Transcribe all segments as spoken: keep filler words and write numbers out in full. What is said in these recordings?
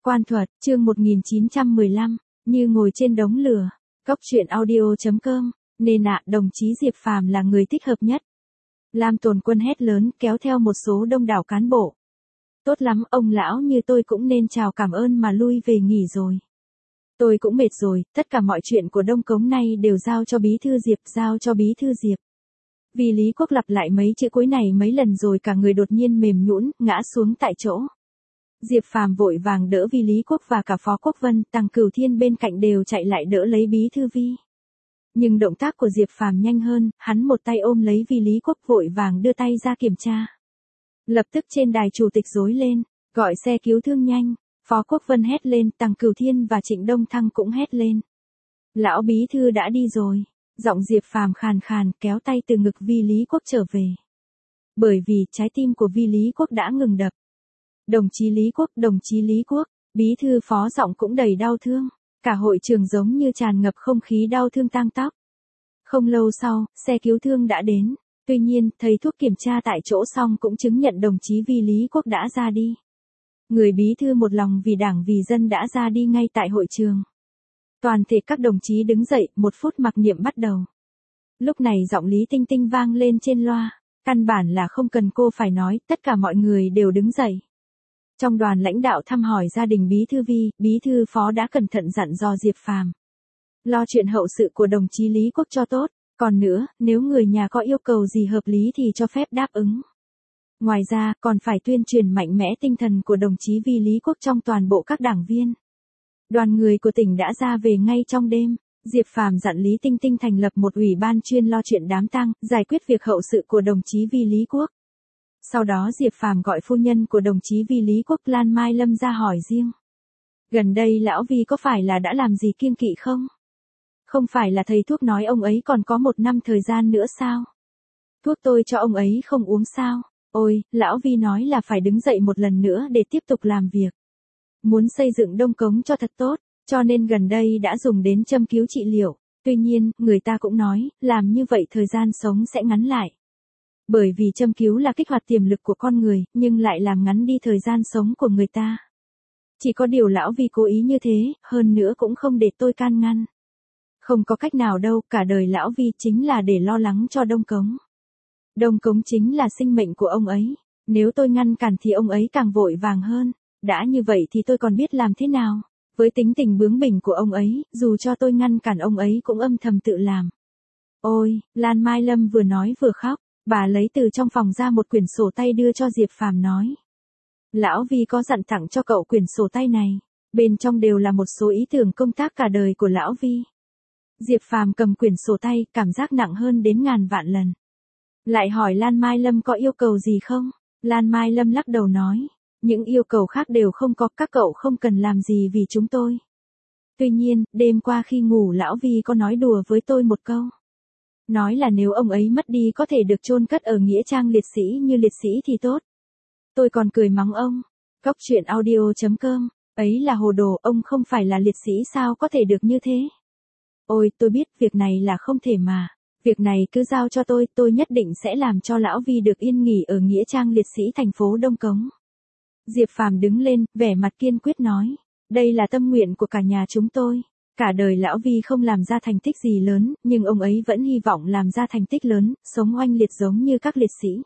Quan thuật, chương một nghìn chín trăm mười lăm, như ngồi trên đống lửa. Cốc truyện audio chấm com, nên ạ, đồng chí Diệp Phàm là người thích hợp nhất. Lam Tồn Quân hét lớn, kéo theo một số đông đảo cán bộ. Tốt lắm, ông lão như tôi cũng nên chào cảm ơn mà lui về nghỉ rồi. Tôi cũng mệt rồi, tất cả mọi chuyện của Đông Cống nay đều giao cho Bí thư Diệp, giao cho Bí thư Diệp. Vì Lý Quốc lặp lại mấy chữ cuối này mấy lần rồi cả người đột nhiên mềm nhũn, ngã xuống tại chỗ. Diệp Phàm vội vàng đỡ Vi Lý Quốc và cả Phó Quốc Vân, Tằng Cửu Thiên bên cạnh đều chạy lại đỡ lấy Bí thư Vi. Nhưng động tác của Diệp Phàm nhanh hơn, hắn một tay ôm lấy Vi Lý Quốc vội vàng đưa tay ra kiểm tra. Lập tức trên đài chủ tịch rối lên, gọi xe cứu thương nhanh, Phó Quốc Vân hét lên, Tằng Cửu Thiên và Trịnh Đông Thăng cũng hét lên. Lão Bí thư đã đi rồi, giọng Diệp Phàm khàn khàn kéo tay từ ngực Vi Lý Quốc trở về. Bởi vì trái tim của Vi Lý Quốc đã ngừng đập. Đồng chí Lý Quốc, đồng chí Lý Quốc, Bí thư Phó giọng cũng đầy đau thương, cả hội trường giống như tràn ngập không khí đau thương tang tóc. Không lâu sau, xe cứu thương đã đến, tuy nhiên, thầy thuốc kiểm tra tại chỗ xong cũng chứng nhận đồng chí Vi Lý Quốc đã ra đi. Người bí thư một lòng vì đảng vì dân đã ra đi ngay tại hội trường. Toàn thể các đồng chí đứng dậy, một phút mặc niệm bắt đầu. Lúc này giọng Lý Tinh Tinh vang lên trên loa, căn bản là không cần cô phải nói, tất cả mọi người đều đứng dậy. Trong đoàn lãnh đạo thăm hỏi gia đình Bí thư Vi, Bí thư Phó đã cẩn thận dặn dò Diệp Phàm. Lo chuyện hậu sự của đồng chí Lý Quốc cho tốt, còn nữa, nếu người nhà có yêu cầu gì hợp lý thì cho phép đáp ứng. Ngoài ra, còn phải tuyên truyền mạnh mẽ tinh thần của đồng chí Vi Lý Quốc trong toàn bộ các đảng viên. Đoàn người của tỉnh đã ra về ngay trong đêm, Diệp Phàm dặn Lý Tinh Tinh thành lập một ủy ban chuyên lo chuyện đám tang, giải quyết việc hậu sự của đồng chí Vi Lý Quốc. Sau đó Diệp Phàm gọi phu nhân của đồng chí Vi Lý Quốc Lan Mai Lâm ra hỏi riêng. Gần đây lão Vi có phải là đã làm gì kiêng kỵ không? Không phải là thầy thuốc nói ông ấy còn có một năm thời gian nữa sao? Thuốc tôi cho ông ấy không uống sao? Ôi, lão Vi nói là phải đứng dậy một lần nữa để tiếp tục làm việc. Muốn xây dựng Đông Cống cho thật tốt, cho nên gần đây đã dùng đến châm cứu trị liệu. Tuy nhiên, người ta cũng nói, làm như vậy thời gian sống sẽ ngắn lại. Bởi vì châm cứu là kích hoạt tiềm lực của con người, nhưng lại làm ngắn đi thời gian sống của người ta. Chỉ có điều lão Vi cố ý như thế, hơn nữa cũng không để tôi can ngăn. Không có cách nào đâu, cả đời lão Vi chính là để lo lắng cho Đông Cống. Đông Cống chính là sinh mệnh của ông ấy, nếu tôi ngăn cản thì ông ấy càng vội vàng hơn, đã như vậy thì tôi còn biết làm thế nào, với tính tình bướng bỉnh của ông ấy, dù cho tôi ngăn cản ông ấy cũng âm thầm tự làm. Ôi, Lan Mai Lâm vừa nói vừa khóc, bà lấy từ trong phòng ra một quyển sổ tay đưa cho Diệp Phàm nói. Lão Vi có dặn tặng cho cậu quyển sổ tay này, bên trong đều là một số ý tưởng công tác cả đời của lão Vi. Diệp Phàm cầm quyển sổ tay, cảm giác nặng hơn đến ngàn vạn lần. Lại hỏi Lan Mai Lâm có yêu cầu gì không? Lan Mai Lâm lắc đầu nói, những yêu cầu khác đều không có, các cậu không cần làm gì vì chúng tôi. Tuy nhiên, đêm qua khi ngủ lão Vi có nói đùa với tôi một câu. Nói là nếu ông ấy mất đi có thể được chôn cất ở nghĩa trang liệt sĩ như liệt sĩ thì tốt. Tôi còn cười mắng ông. Cốc truyện audio chấm com, ấy là hồ đồ, ông không phải là liệt sĩ sao có thể được như thế? Ôi, tôi biết việc này là không thể mà. Việc này cứ giao cho tôi, tôi nhất định sẽ làm cho lão Vi được yên nghỉ ở nghĩa trang liệt sĩ thành phố Đông Cống. Diệp Phàm đứng lên, vẻ mặt kiên quyết nói, đây là tâm nguyện của cả nhà chúng tôi. Cả đời lão Vi không làm ra thành tích gì lớn, nhưng ông ấy vẫn hy vọng làm ra thành tích lớn, sống oanh liệt giống như các liệt sĩ.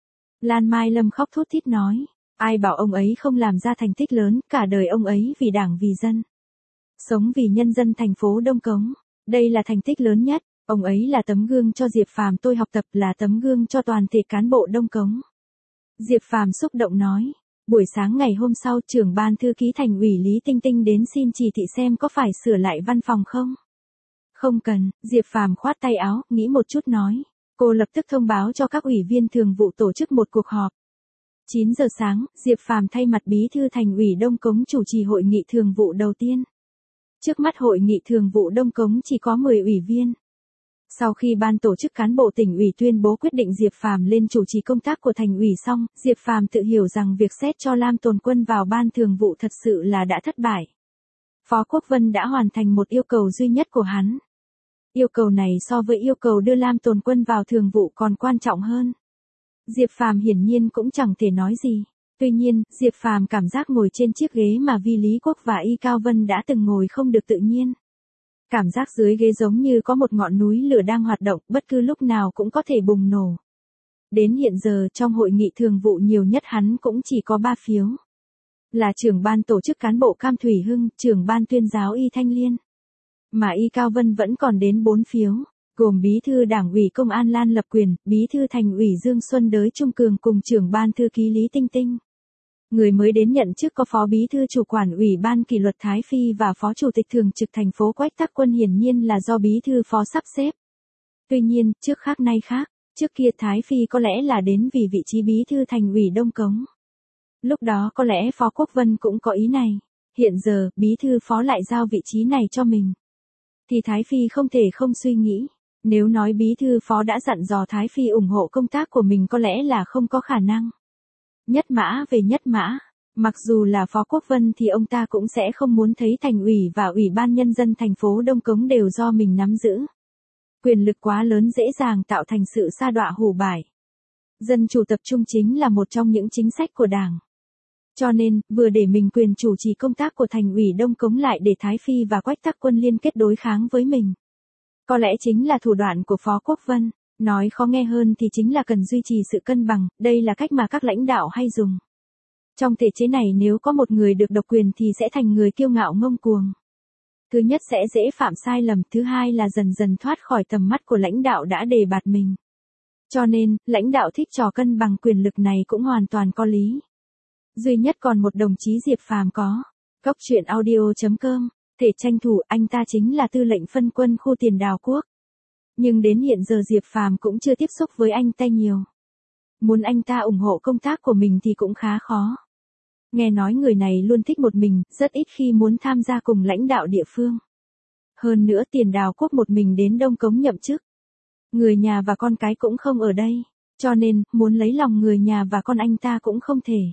Lan Mai Lâm khóc thút thít nói, ai bảo ông ấy không làm ra thành tích lớn, cả đời ông ấy vì đảng vì dân. Sống vì nhân dân thành phố Đông Cống, đây là thành tích lớn nhất. Ông ấy là tấm gương cho Diệp Phàm tôi học tập, là tấm gương cho toàn thể cán bộ Đông Cống. Diệp Phàm xúc động nói, buổi sáng ngày hôm sau trưởng ban thư ký thành ủy Lý Tinh Tinh đến xin chỉ thị xem có phải sửa lại văn phòng không? Không cần, Diệp Phàm khoát tay áo, nghĩ một chút nói, cô lập tức thông báo cho các ủy viên thường vụ tổ chức một cuộc họp. chín giờ sáng, Diệp Phàm thay mặt bí thư thành ủy Đông Cống chủ trì hội nghị thường vụ đầu tiên. Trước mắt hội nghị thường vụ Đông Cống chỉ có mười ủy viên. Sau khi ban tổ chức cán bộ tỉnh ủy tuyên bố quyết định Diệp Phàm lên chủ trì công tác của thành ủy xong, Diệp Phàm tự hiểu rằng việc xét cho Lam Tồn Quân vào ban thường vụ thật sự là đã thất bại. Phó Quốc Vân đã hoàn thành một yêu cầu duy nhất của hắn. Yêu cầu này so với yêu cầu đưa Lam Tồn Quân vào thường vụ còn quan trọng hơn. Diệp Phàm hiển nhiên cũng chẳng thể nói gì. Tuy nhiên, Diệp Phàm cảm giác ngồi trên chiếc ghế mà Vi Lý Quốc và Y Cao Vân đã từng ngồi không được tự nhiên. Cảm giác dưới ghế giống như có một ngọn núi lửa đang hoạt động, bất cứ lúc nào cũng có thể bùng nổ. Đến hiện giờ trong hội nghị thường vụ nhiều nhất hắn cũng chỉ có ba phiếu. Là trưởng ban tổ chức cán bộ Cam Thủy Hưng, trưởng ban tuyên giáo Y Thanh Liên. Mà Y Cao Vân vẫn còn đến bốn phiếu, gồm bí thư đảng ủy công an Lan Lập Quyền, bí thư thành ủy Dương Xuân Đới Trung Cường cùng trưởng ban thư ký Lý Tinh Tinh. Người mới đến nhận chức có phó bí thư chủ quản ủy ban kỷ luật Thái Phi và phó chủ tịch thường trực thành phố Quách Tắc Quân, hiển nhiên là do bí thư phó sắp xếp. Tuy nhiên, trước khác nay khác, trước kia Thái Phi có lẽ là đến vì vị trí bí thư thành ủy Đông Cống. Lúc đó có lẽ Phó Quốc Vân cũng có ý này, hiện giờ bí thư phó lại giao vị trí này cho mình. Thì Thái Phi không thể không suy nghĩ, nếu nói bí thư phó đã dặn dò Thái Phi ủng hộ công tác của mình có lẽ là không có khả năng. Nhất mã về nhất mã, mặc dù là Phó Quốc Vân thì ông ta cũng sẽ không muốn thấy thành ủy và ủy ban nhân dân thành phố Đông Cống đều do mình nắm giữ. Quyền lực quá lớn dễ dàng tạo thành sự sa đọa hủ bại. Dân chủ tập trung chính là một trong những chính sách của Đảng. Cho nên, vừa để mình quyền chủ trì công tác của thành ủy Đông Cống lại để Thái Phi và Quách Tắc Quân liên kết đối kháng với mình. Có lẽ chính là thủ đoạn của Phó Quốc Vân, nói khó nghe hơn thì chính là cần duy trì sự cân bằng, đây là cách mà các lãnh đạo hay dùng. Trong thể chế này nếu có một người được độc quyền thì sẽ thành người kiêu ngạo ngông cuồng. Thứ nhất sẽ dễ phạm sai lầm, thứ hai là dần dần thoát khỏi tầm mắt của lãnh đạo đã đề bạt mình. Cho nên, lãnh đạo thích trò cân bằng quyền lực này cũng hoàn toàn có lý. Duy nhất còn một đồng chí Diệp Phàm có. Góc truyện audio chấm com, thể tranh thủ anh ta chính là tư lệnh phân quân khu Tiền Đào Quốc. Nhưng đến hiện giờ Diệp Phàm cũng chưa tiếp xúc với anh ta nhiều. Muốn anh ta ủng hộ công tác của mình thì cũng khá khó. Nghe nói người này luôn thích một mình, rất ít khi muốn tham gia cùng lãnh đạo địa phương. Hơn nữa Tiền Đào Quốc một mình đến Đông Cống nhậm chức. Người nhà và con cái cũng không ở đây, cho nên, muốn lấy lòng người nhà và con anh ta cũng không thể.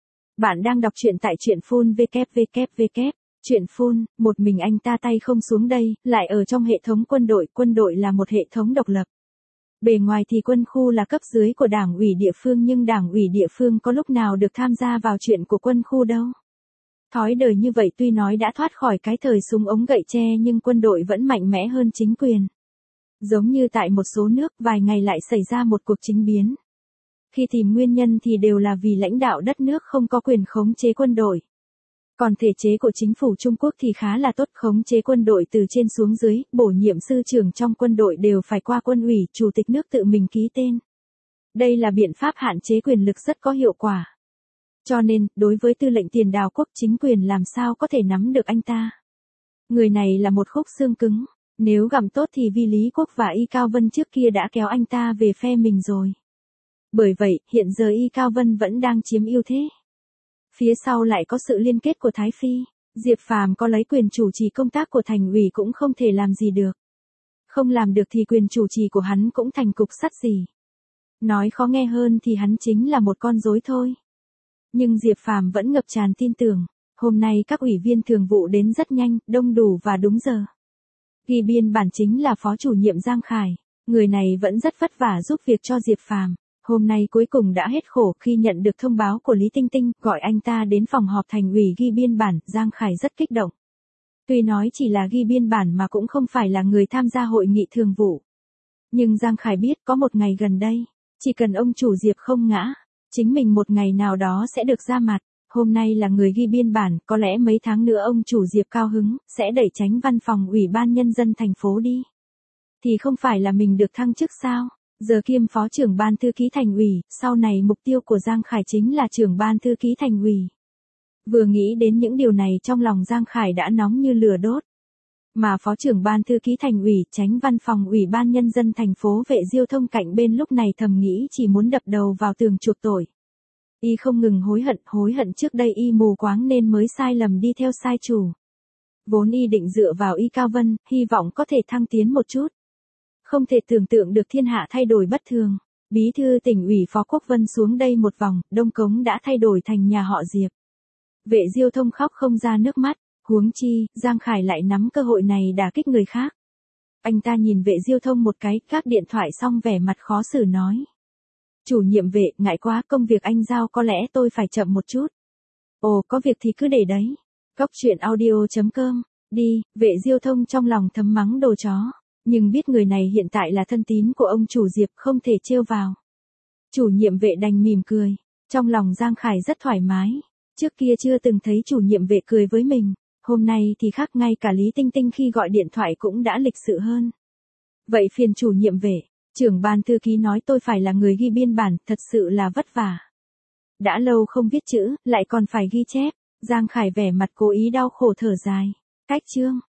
Bạn đang đọc truyện tại truyện phun vê vê vê vê. Truyện phun, một mình anh ta tay không xuống đây, lại ở trong hệ thống quân đội, quân đội là một hệ thống độc lập. Bề ngoài thì quân khu là cấp dưới của đảng ủy địa phương nhưng đảng ủy địa phương có lúc nào được tham gia vào chuyện của quân khu đâu. Thói đời như vậy tuy nói đã thoát khỏi cái thời súng ống gậy tre nhưng quân đội vẫn mạnh mẽ hơn chính quyền. Giống như tại một số nước vài ngày lại xảy ra một cuộc chính biến. Khi tìm nguyên nhân thì đều là vì lãnh đạo đất nước không có quyền khống chế quân đội. Còn thể chế của chính phủ Trung Quốc thì khá là tốt, khống chế quân đội từ trên xuống dưới, bổ nhiệm sư trưởng trong quân đội đều phải qua quân ủy, chủ tịch nước tự mình ký tên. Đây là biện pháp hạn chế quyền lực rất có hiệu quả. Cho nên, đối với tư lệnh Tiền Đào Quốc chính quyền làm sao có thể nắm được anh ta. Người này là một khúc xương cứng, nếu gặm tốt thì Vi Lý Quốc và Y Cao Vân trước kia đã kéo anh ta về phe mình rồi. Bởi vậy, hiện giờ Y Cao Vân vẫn đang chiếm ưu thế. Phía sau lại có sự liên kết của Thái Phi, Diệp Phàm có lấy quyền chủ trì công tác của thành ủy cũng không thể làm gì được. Không làm được thì quyền chủ trì của hắn cũng thành cục sắt gì. Nói khó nghe hơn thì hắn chính là một con rối thôi. Nhưng Diệp Phàm vẫn ngập tràn tin tưởng, hôm nay các ủy viên thường vụ đến rất nhanh, đông đủ và đúng giờ. Ghi biên bản chính là phó chủ nhiệm Giang Khải, người này vẫn rất vất vả giúp việc cho Diệp Phàm. Hôm nay cuối cùng đã hết khổ khi nhận được thông báo của Lý Tinh Tinh, gọi anh ta đến phòng họp thành ủy ghi biên bản, Giang Khải rất kích động. Tuy nói chỉ là ghi biên bản mà cũng không phải là người tham gia hội nghị thường vụ. Nhưng Giang Khải biết có một ngày gần đây, chỉ cần ông chủ Diệp không ngã, chính mình một ngày nào đó sẽ được ra mặt. Hôm nay là người ghi biên bản, có lẽ mấy tháng nữa ông chủ Diệp cao hứng, sẽ đẩy tránh văn phòng ủy ban nhân dân thành phố đi. Thì không phải là mình được thăng chức sao? Giờ kiêm phó trưởng ban thư ký thành ủy, sau này mục tiêu của Giang Khải chính là trưởng ban thư ký thành ủy. Vừa nghĩ đến những điều này trong lòng Giang Khải đã nóng như lửa đốt. Mà phó trưởng ban thư ký thành ủy, tránh văn phòng ủy ban nhân dân thành phố Vệ Diêu Thông cạnh bên lúc này thầm nghĩ chỉ muốn đập đầu vào tường chuộc tội. Y không ngừng hối hận, hối hận trước đây y mù quáng nên mới sai lầm đi theo sai chủ. Vốn y định dựa vào Y Cao Vân, hy vọng có thể thăng tiến một chút. Không thể tưởng tượng được thiên hạ thay đổi bất thường. Bí thư tỉnh ủy Phó Quốc Vân xuống đây một vòng, Đông Cống đã thay đổi thành nhà họ Diệp. Vệ Diêu Thông khóc không ra nước mắt, huống chi, Giang Khải lại nắm cơ hội này đả kích người khác. Anh ta nhìn Vệ Diêu Thông một cái, gác điện thoại xong vẻ mặt khó xử nói. Chủ nhiệm vệ, ngại quá, công việc anh giao có lẽ tôi phải chậm một chút. Ồ, có việc thì cứ để đấy. Cóc truyện audio chấm com. Đi, vệ Diêu Thông trong lòng thầm mắng đồ chó. Nhưng biết người này hiện tại là thân tín của ông chủ Diệp, không thể trêu vào. Chủ nhiệm vệ đành mỉm cười. Trong lòng Giang Khải rất thoải mái. Trước kia chưa từng thấy chủ nhiệm vệ cười với mình. Hôm nay thì khác, ngay cả Lý Tinh Tinh khi gọi điện thoại cũng đã lịch sự hơn. Vậy phiền chủ nhiệm vệ. Trưởng ban thư ký nói tôi phải là người ghi biên bản, thật sự là vất vả. Đã lâu không viết chữ, lại còn phải ghi chép. Giang Khải vẻ mặt cố ý đau khổ thở dài. Cách chương.